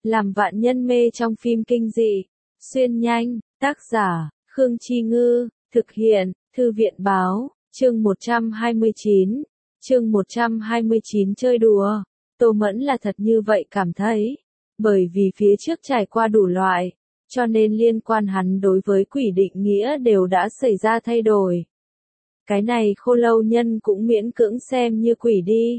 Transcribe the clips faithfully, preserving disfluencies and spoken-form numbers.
làm vạn nhân mê trong phim kinh dị. Xuyên nhanh, tác giả, Khương Chi Ngư, thực hiện, Thư viện Báo, chương một trăm hai mươi chín. Chương một trăm hai mươi chín chơi đùa. Tô Mẫn là thật như vậy cảm thấy. Bởi vì phía trước trải qua đủ loại, cho nên liên quan hắn đối với quỷ định nghĩa đều đã xảy ra thay đổi. Cái này Khô Lâu Nhân cũng miễn cưỡng xem như quỷ đi.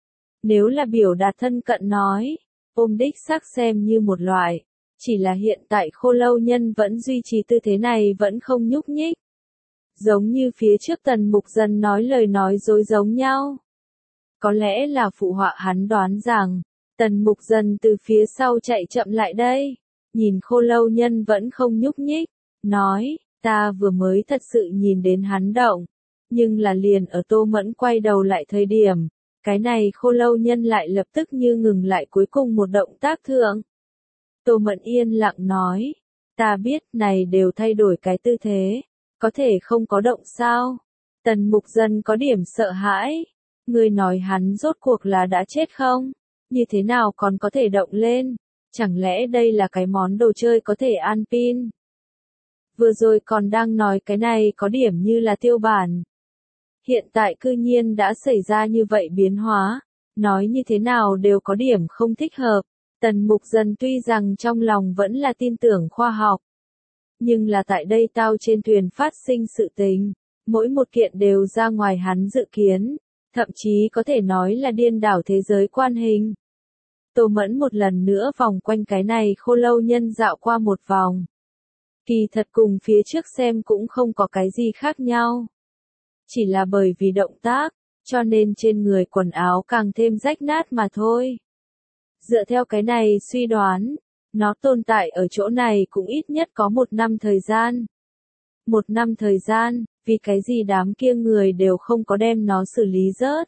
Nếu là biểu đạt thân cận nói, ôm đích xác xem như một loại. Chỉ là hiện tại Khô Lâu Nhân vẫn duy trì tư thế này vẫn không nhúc nhích. Giống như phía trước Tần Mục Dần nói lời nói dối giống nhau. Có lẽ là phụ họa hắn đoán rằng, Tần Mục Dần từ phía sau chạy chậm lại đây. Nhìn Khô Lâu Nhân vẫn không nhúc nhích. Nói, ta vừa mới thật sự nhìn đến hắn động. Nhưng là liền ở Tô Mẫn quay đầu lại thời điểm. Cái này Khô Lâu Nhân lại lập tức như ngừng lại cuối cùng một động tác thượng. Tô Mẫn yên lặng nói, ta biết này đều thay đổi cái tư thế, có thể không có động sao? Tần Mục Dần có điểm sợ hãi, ngươi nói hắn rốt cuộc là đã chết không? Như thế nào còn có thể động lên? Chẳng lẽ đây là cái món đồ chơi có thể an pin? Vừa rồi còn đang nói cái này có điểm như là tiêu bản. Hiện tại cư nhiên đã xảy ra như vậy biến hóa, nói như thế nào đều có điểm không thích hợp. Tần Mục Dần tuy rằng trong lòng vẫn là tin tưởng khoa học, nhưng là tại đây tao trên thuyền phát sinh sự tình, mỗi một kiện đều ra ngoài hắn dự kiến, thậm chí có thể nói là điên đảo thế giới quan hình. Tô Mẫn một lần nữa vòng quanh cái này Khô Lâu Nhân dạo qua một vòng. Kỳ thật cùng phía trước xem cũng không có cái gì khác nhau. Chỉ là bởi vì động tác, cho nên trên người quần áo càng thêm rách nát mà thôi. Dựa theo cái này suy đoán, nó tồn tại ở chỗ này cũng ít nhất có một năm thời gian. Một năm thời gian, vì cái gì đám kia người đều không có đem nó xử lý rớt.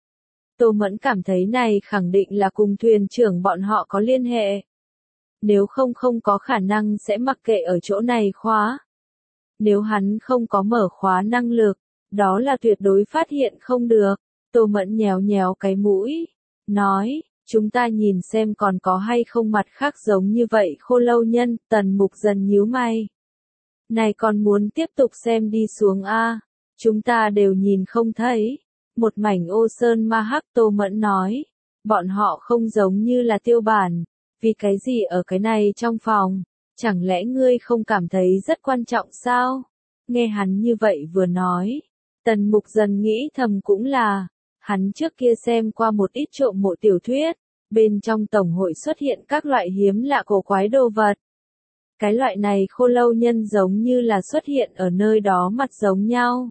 Tô Mẫn cảm thấy này khẳng định là cùng thuyền trưởng bọn họ có liên hệ. Nếu không không có khả năng sẽ mặc kệ ở chỗ này khóa. Nếu hắn không có mở khóa năng lực, đó là tuyệt đối phát hiện không được. Tô Mẫn nhéo nhéo cái mũi, nói, chúng ta nhìn xem còn có hay không mặt khác giống như vậy Khô Lâu Nhân. Tần Mục Dần nhíu mày. Này còn muốn tiếp tục xem đi xuống a? Chúng ta đều nhìn không thấy. Một mảnh ô sơn ma hắc. Tô Mẫn nói, bọn họ không giống như là tiêu bản. Vì cái gì ở cái này trong phòng? Chẳng lẽ ngươi không cảm thấy rất quan trọng sao? Nghe hắn như vậy vừa nói, Tần Mục Dần nghĩ thầm cũng là, hắn trước kia xem qua một ít trộm mộ tiểu thuyết, bên trong tổng hội xuất hiện các loại hiếm lạ cổ quái đồ vật. Cái loại này Khô Lâu Nhân giống như là xuất hiện ở nơi đó mặt giống nhau.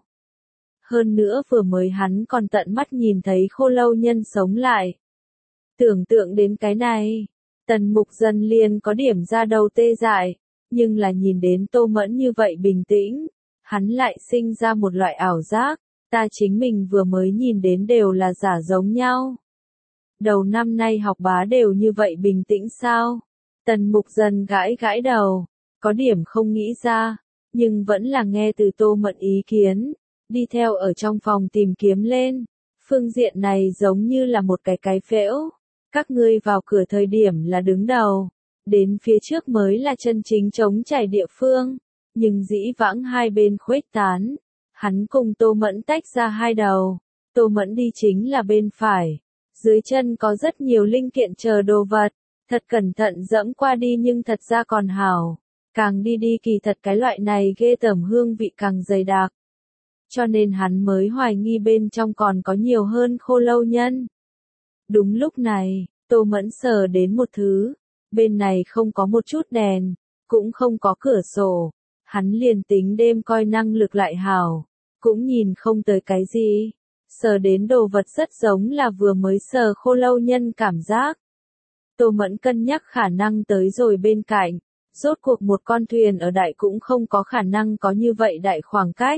Hơn nữa vừa mới hắn còn tận mắt nhìn thấy Khô Lâu Nhân sống lại. Tưởng tượng đến cái này, Tần Mục Dần liền có điểm ra đầu tê dại, nhưng là nhìn đến Tô Mẫn như vậy bình tĩnh, hắn lại sinh ra một loại ảo giác, ta chính mình vừa mới nhìn đến đều là giả giống nhau. Đầu năm nay học bá đều như vậy bình tĩnh sao? Tần Mục Dần gãi gãi đầu, có điểm không nghĩ ra, nhưng vẫn là nghe từ Tô Mẫn ý kiến, đi theo ở trong phòng tìm kiếm lên. Phương diện này giống như là một cái cái phễu, các ngươi vào cửa thời điểm là đứng đầu, đến phía trước mới là chân chính trống trải địa phương, nhưng dĩ vãng hai bên khuếch tán, hắn cùng Tô Mẫn tách ra hai đầu, Tô Mẫn đi chính là bên phải, dưới chân có rất nhiều linh kiện chờ đồ vật, thật cẩn thận dẫm qua đi nhưng thật ra còn hảo, càng đi đi kỳ thật cái loại này ghê tởm hương vị càng dày đặc. Cho nên hắn mới hoài nghi bên trong còn có nhiều hơn Khô Lâu Nhân. Đúng lúc này, Tô Mẫn sờ đến một thứ, bên này không có một chút đèn, cũng không có cửa sổ, hắn liền tính đêm coi năng lực lại hảo, cũng nhìn không tới cái gì, sờ đến đồ vật rất giống là vừa mới sờ Khô Lâu Nhân cảm giác. Tô Mẫn cân nhắc khả năng tới rồi bên cạnh, rốt cuộc một con thuyền ở đại cũng không có khả năng có như vậy đại khoảng cách.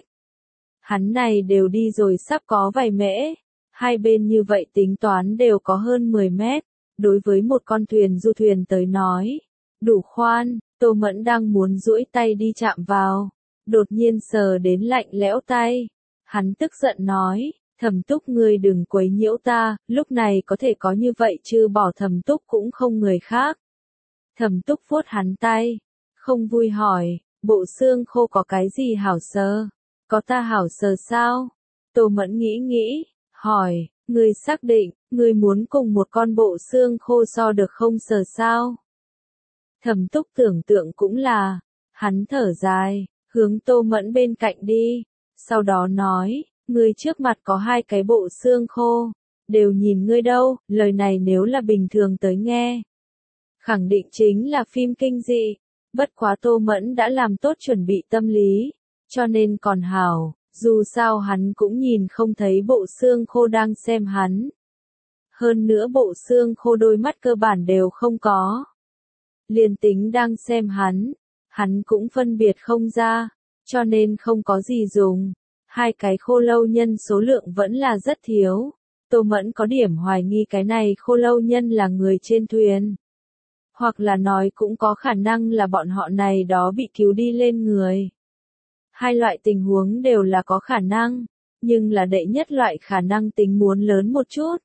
Hắn này đều đi rồi sắp có vài mễ, hai bên như vậy tính toán đều có hơn mười mét, đối với một con thuyền du thuyền tới nói, đủ khoan. Tô Mẫn đang muốn duỗi tay đi chạm vào, đột nhiên sờ đến lạnh lẽo tay. Hắn tức giận nói, Thẩm Túc ngươi đừng quấy nhiễu ta, lúc này có thể có như vậy chứ bỏ Thẩm Túc cũng không người khác. Thẩm Túc vuốt hắn tay, không vui hỏi, bộ xương khô có cái gì hảo sờ? Có ta hảo sờ sao? Tô Mẫn nghĩ nghĩ, hỏi, ngươi xác định, ngươi muốn cùng một con bộ xương khô so được không sờ sao? Thẩm Túc tưởng tượng cũng là, hắn thở dài, hướng Tô Mẫn bên cạnh đi, sau đó nói, ngươi trước mặt có hai cái bộ xương khô, đều nhìn ngươi đâu, lời này nếu là bình thường tới nghe. Khẳng định chính là phim kinh dị, bất quá Tô Mẫn đã làm tốt chuẩn bị tâm lý, cho nên còn hảo, dù sao hắn cũng nhìn không thấy bộ xương khô đang xem hắn. Hơn nữa bộ xương khô đôi mắt cơ bản đều không có. Liền tính đang xem hắn, hắn cũng phân biệt không ra, cho nên không có gì dùng. Hai cái khô lâu nhân số lượng vẫn là rất thiếu. Tô Mẫn có điểm hoài nghi cái này khô lâu nhân là người trên thuyền. Hoặc là nói cũng có khả năng là bọn họ này đó bị cứu đi lên người. Hai loại tình huống đều là có khả năng, nhưng là đệ nhất loại khả năng tính muốn lớn một chút.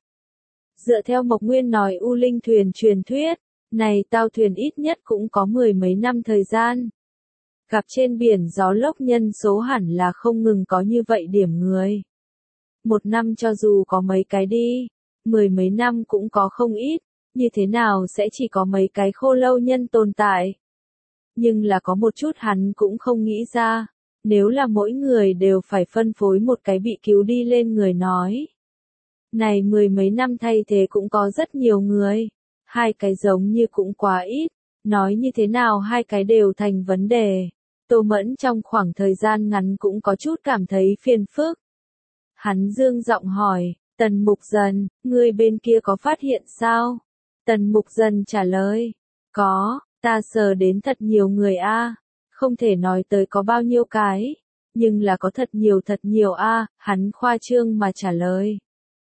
Dựa theo Mộc Nguyên nói U Linh thuyền truyền thuyết, này tao thuyền ít nhất cũng có mười mấy năm thời gian. Gặp trên biển gió lốc nhân số hẳn là không ngừng có như vậy điểm người. Một năm cho dù có mấy cái đi, mười mấy năm cũng có không ít, như thế nào sẽ chỉ có mấy cái khô lâu nhân tồn tại. Nhưng là có một chút hắn cũng không nghĩ ra, nếu là mỗi người đều phải phân phối một cái bị cứu đi lên người nói. Này mười mấy năm thay thế cũng có rất nhiều người, hai cái giống như cũng quá ít, nói như thế nào hai cái đều thành vấn đề. Tô Mẫn trong khoảng thời gian ngắn cũng có chút cảm thấy phiền phức. Hắn dương giọng hỏi, Tần Mục Dần, ngươi bên kia có phát hiện sao? Tần Mục Dần trả lời, có, ta sờ đến thật nhiều người a, không thể nói tới có bao nhiêu cái, nhưng là có thật nhiều thật nhiều a, hắn khoa trương mà trả lời.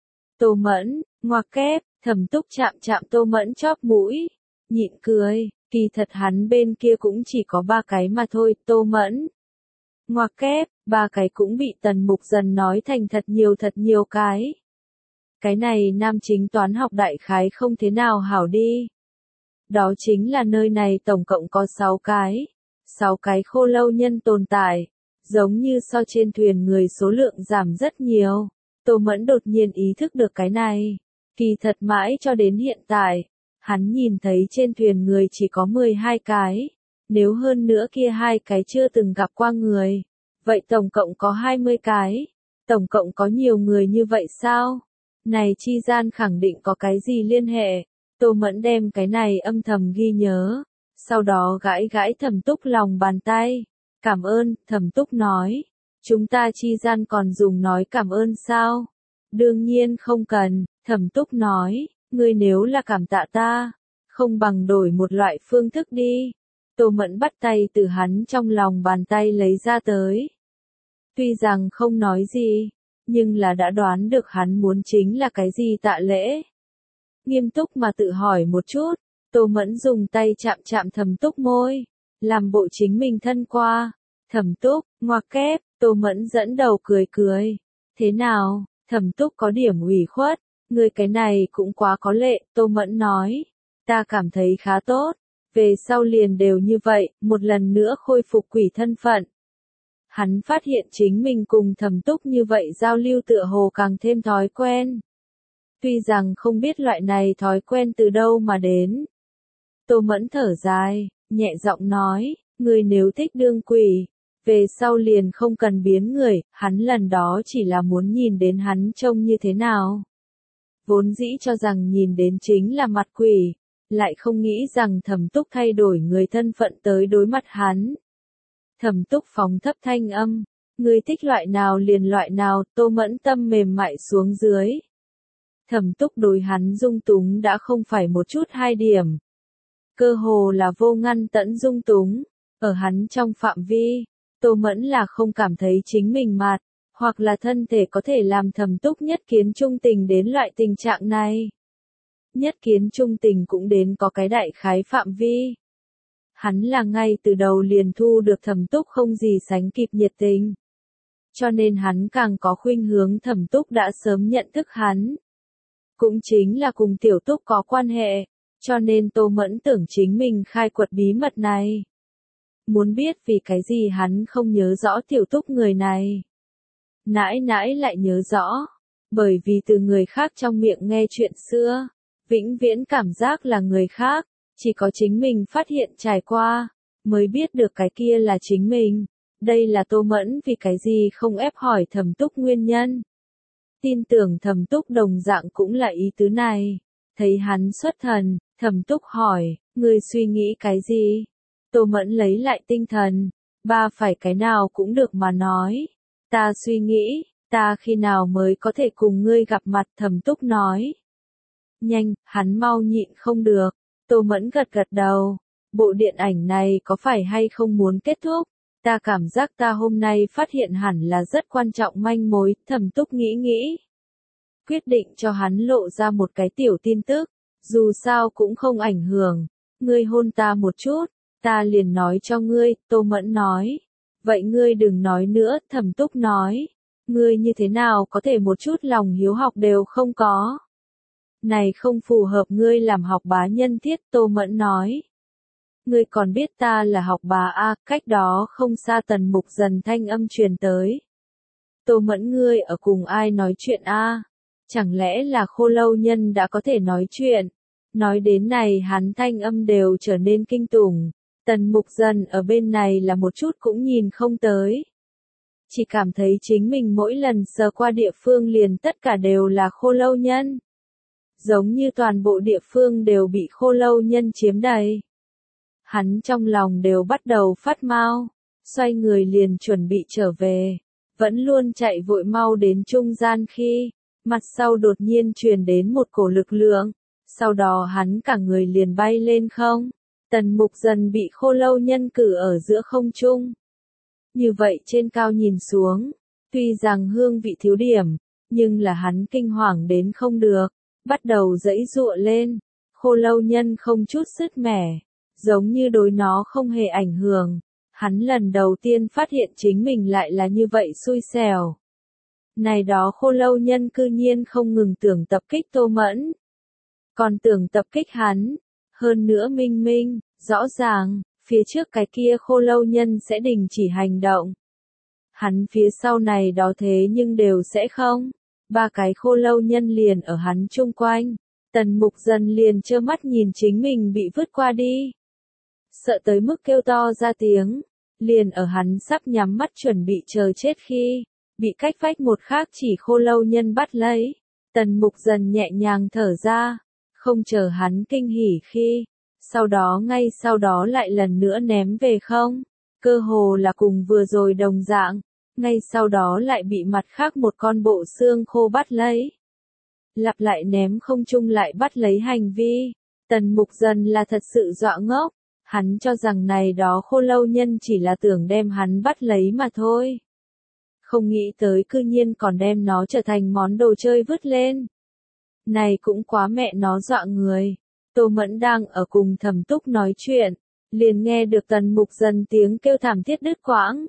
Tô Mẫn, ngoặc kép, Thẩm Túc chạm chạm Tô Mẫn chóp mũi, nhịn cười, kỳ thật hắn bên kia cũng chỉ có ba cái mà thôi, Tô Mẫn. Ngoặc kép, ba cái cũng bị Tần Mục Dần nói thành thật nhiều thật nhiều cái. Cái này nam chính toán học đại khái không thế nào hảo đi. Đó chính là nơi này tổng cộng có sáu cái, sáu cái khô lâu nhân tồn tại, giống như so trên thuyền người số lượng giảm rất nhiều. Tô Mẫn đột nhiên ý thức được cái này, kỳ thật mãi cho đến hiện tại, hắn nhìn thấy trên thuyền người chỉ có mười hai cái, nếu hơn nữa kia hai cái chưa từng gặp qua người, vậy tổng cộng có hai mươi cái, tổng cộng có nhiều người như vậy sao? Này chi gian khẳng định có cái gì liên hệ, Tô Mẫn đem cái này âm thầm ghi nhớ, sau đó gãi gãi Thẩm Túc lòng bàn tay, cảm ơn, Thẩm Túc nói, chúng ta chi gian còn dùng nói cảm ơn sao? Đương nhiên không cần, Thẩm Túc nói, ngươi nếu là cảm tạ ta, không bằng đổi một loại phương thức đi. Tô Mẫn bắt tay từ hắn trong lòng bàn tay lấy ra tới. Tuy rằng không nói gì, nhưng là đã đoán được hắn muốn chính là cái gì tạ lễ. Nghiêm túc mà tự hỏi một chút, Tô Mẫn dùng tay chạm chạm Thẩm Túc môi, làm bộ chính mình thân qua. Thẩm Túc, ngoặc kép, Tô Mẫn dẫn đầu cười cười. Thế nào, Thẩm Túc có điểm ủy khuất, người cái này cũng quá có lệ, Tô Mẫn nói. Ta cảm thấy khá tốt, về sau liền đều như vậy, một lần nữa khôi phục quỷ thân phận. Hắn phát hiện chính mình cùng Thẩm Túc như vậy giao lưu tựa hồ càng thêm thói quen. Tuy rằng không biết loại này thói quen từ đâu mà đến. Tô Mẫn thở dài, nhẹ giọng nói, người nếu thích đương quỷ, về sau liền không cần biến người, hắn lần đó chỉ là muốn nhìn đến hắn trông như thế nào. Vốn dĩ cho rằng nhìn đến chính là mặt quỷ, lại không nghĩ rằng Thẩm Túc thay đổi người thân phận tới đối mặt hắn. Thẩm Túc phóng thấp thanh âm, người thích loại nào liền loại nào, Tô Mẫn tâm mềm mại xuống dưới. Thẩm Túc đối hắn dung túng đã không phải một chút hai điểm. Cơ hồ là vô ngăn tẫn dung túng, ở hắn trong phạm vi, Tô Mẫn là không cảm thấy chính mình mạt, hoặc là thân thể có thể làm Thẩm Túc nhất kiến trung tình đến loại tình trạng này. Nhất kiến trung tình cũng đến có cái đại khái phạm vi. Hắn là ngay từ đầu liền thu được Thẩm Túc không gì sánh kịp nhiệt tình. Cho nên hắn càng có khuynh hướng Thẩm Túc đã sớm nhận thức hắn. Cũng chính là cùng Tiểu Túc có quan hệ, Cho nên Tô Mẫn tưởng chính mình khai quật bí mật này. Muốn biết vì cái gì hắn không nhớ rõ Tiểu Túc người này. Nãi nãi lại nhớ rõ. Bởi vì từ người khác trong miệng nghe chuyện xưa, vĩnh viễn cảm giác là người khác, chỉ có chính mình phát hiện trải qua, mới biết được cái kia là chính mình. Đây là Tô Mẫn vì cái gì không ép hỏi Thẩm Túc nguyên nhân. Tin tưởng Thẩm Túc đồng dạng cũng là ý tứ này. Thấy hắn xuất thần, Thẩm Túc hỏi, ngươi suy nghĩ cái gì? Tô Mẫn lấy lại tinh thần, ba phải cái nào cũng được mà nói. Ta suy nghĩ, ta khi nào mới có thể cùng ngươi gặp mặt, Thẩm Túc nói. Nhanh, hắn mau nhịn không được. Tô Mẫn gật gật đầu. Bộ điện ảnh này có phải hay không muốn kết thúc? Ta cảm giác ta hôm nay phát hiện hẳn là rất quan trọng manh mối, Thẩm Túc nghĩ nghĩ. Quyết định cho hắn lộ ra một cái tiểu tin tức, dù sao cũng không ảnh hưởng. Ngươi hôn ta một chút, ta liền nói cho ngươi, Tô Mẫn nói. Vậy ngươi đừng nói nữa, Thẩm Túc nói. Ngươi như thế nào có thể một chút lòng hiếu học đều không có? Này không phù hợp ngươi làm học bá nhân thiết, Tô Mẫn nói. Ngươi còn biết ta là học bá a, cách đó không xa Tần Mục Dần thanh âm truyền tới. Tô Mẫn, ngươi ở cùng ai nói chuyện a? Chẳng lẽ là Khô Lâu Nhân đã có thể nói chuyện? Nói đến này hắn thanh âm đều trở nên kinh tủng. Tần Mục Dần ở bên này là một chút cũng nhìn không tới. Chỉ cảm thấy chính mình mỗi lần sờ qua địa phương liền tất cả đều là Khô Lâu Nhân. Giống như toàn bộ địa phương đều bị Khô Lâu Nhân chiếm đầy. Hắn trong lòng đều bắt đầu phát mau, xoay người liền chuẩn bị trở về, vẫn luôn chạy vội mau đến trung gian khi, mặt sau đột nhiên truyền đến một cổ lực lượng, sau đó hắn cả người liền bay lên không. Tần Mục Dần bị Khô Lâu Nhân cử ở giữa không trung. Như vậy trên cao nhìn xuống, tuy rằng hương vị thiếu điểm, nhưng là hắn kinh hoàng đến không được, bắt đầu giãy giụa lên. Khô Lâu Nhân không chút sứt mẻ, giống như đối nó không hề ảnh hưởng. Hắn lần đầu tiên phát hiện chính mình lại là như vậy xui xẻo. Này đó Khô Lâu Nhân cư nhiên không ngừng tưởng tập kích Tô Mẫn, còn tưởng tập kích hắn. Hơn nữa minh minh, rõ ràng, phía trước cái kia Khô Lâu Nhân sẽ đình chỉ hành động. Hắn phía sau này đó thế nhưng đều sẽ không. Ba cái Khô Lâu Nhân liền ở hắn chung quanh. Tần Mục Dần liền trơ mắt nhìn chính mình bị vứt qua đi. Sợ tới mức kêu to ra tiếng. Liền ở hắn sắp nhắm mắt chuẩn bị chờ chết khi, bị cách vách một khác chỉ Khô Lâu Nhân bắt lấy. Tần Mục Dần nhẹ nhàng thở ra. Không chờ hắn kinh hỉ khi, sau đó ngay sau đó lại lần nữa ném về không, cơ hồ là cùng vừa rồi đồng dạng, ngay sau đó lại bị mặt khác một con bộ xương khô bắt lấy. Lặp lại ném không trung lại bắt lấy hành vi, Tần Mục Dần là thật sự dọa ngốc, hắn cho rằng này đó Khô Lâu Nhân chỉ là tưởng đem hắn bắt lấy mà thôi. Không nghĩ tới cư nhiên còn đem nó trở thành món đồ chơi vứt lên. Này cũng quá mẹ nó dọa người. Tô Mẫn đang ở cùng Thẩm Túc nói chuyện, liền nghe được Tần Mục Dần tiếng kêu thảm thiết đứt quãng.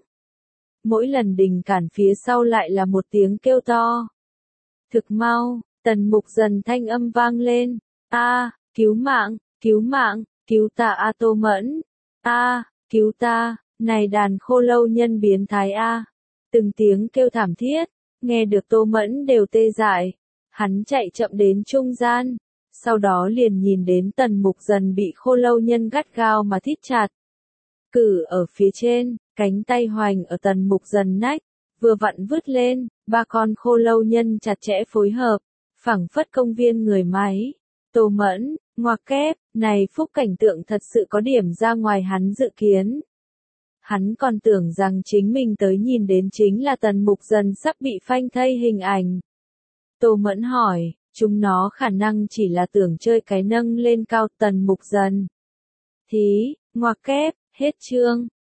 Mỗi lần đình cản phía sau lại là một tiếng kêu to. Thực mau, Tần Mục Dần thanh âm vang lên. A, cứu mạng, cứu mạng, cứu ta a Tô Mẫn. A, cứu ta, này đàn Khô Lâu Nhân biến thái a. Từng tiếng kêu thảm thiết, nghe được Tô Mẫn đều tê dại. Hắn chạy chậm đến trung gian, sau đó liền nhìn đến Tần Mục Dần bị Khô Lâu Nhân gắt gao mà thít chặt. Cử ở phía trên, cánh tay hoành ở Tần Mục Dần nách, vừa vặn vứt lên, ba con Khô Lâu Nhân chặt chẽ phối hợp, phảng phất công viên người máy. Tô Mẫn, ngoặc kép, này phúc cảnh tượng thật sự có điểm ra ngoài hắn dự kiến. Hắn còn tưởng rằng chính mình tới nhìn đến chính là Tần Mục Dần sắp bị phanh thây hình ảnh. Tô Mẫn hỏi, chúng nó khả năng chỉ là tưởng chơi cái nâng lên cao Tần Mục Dần. Thí, ngoặc kép, hết chương.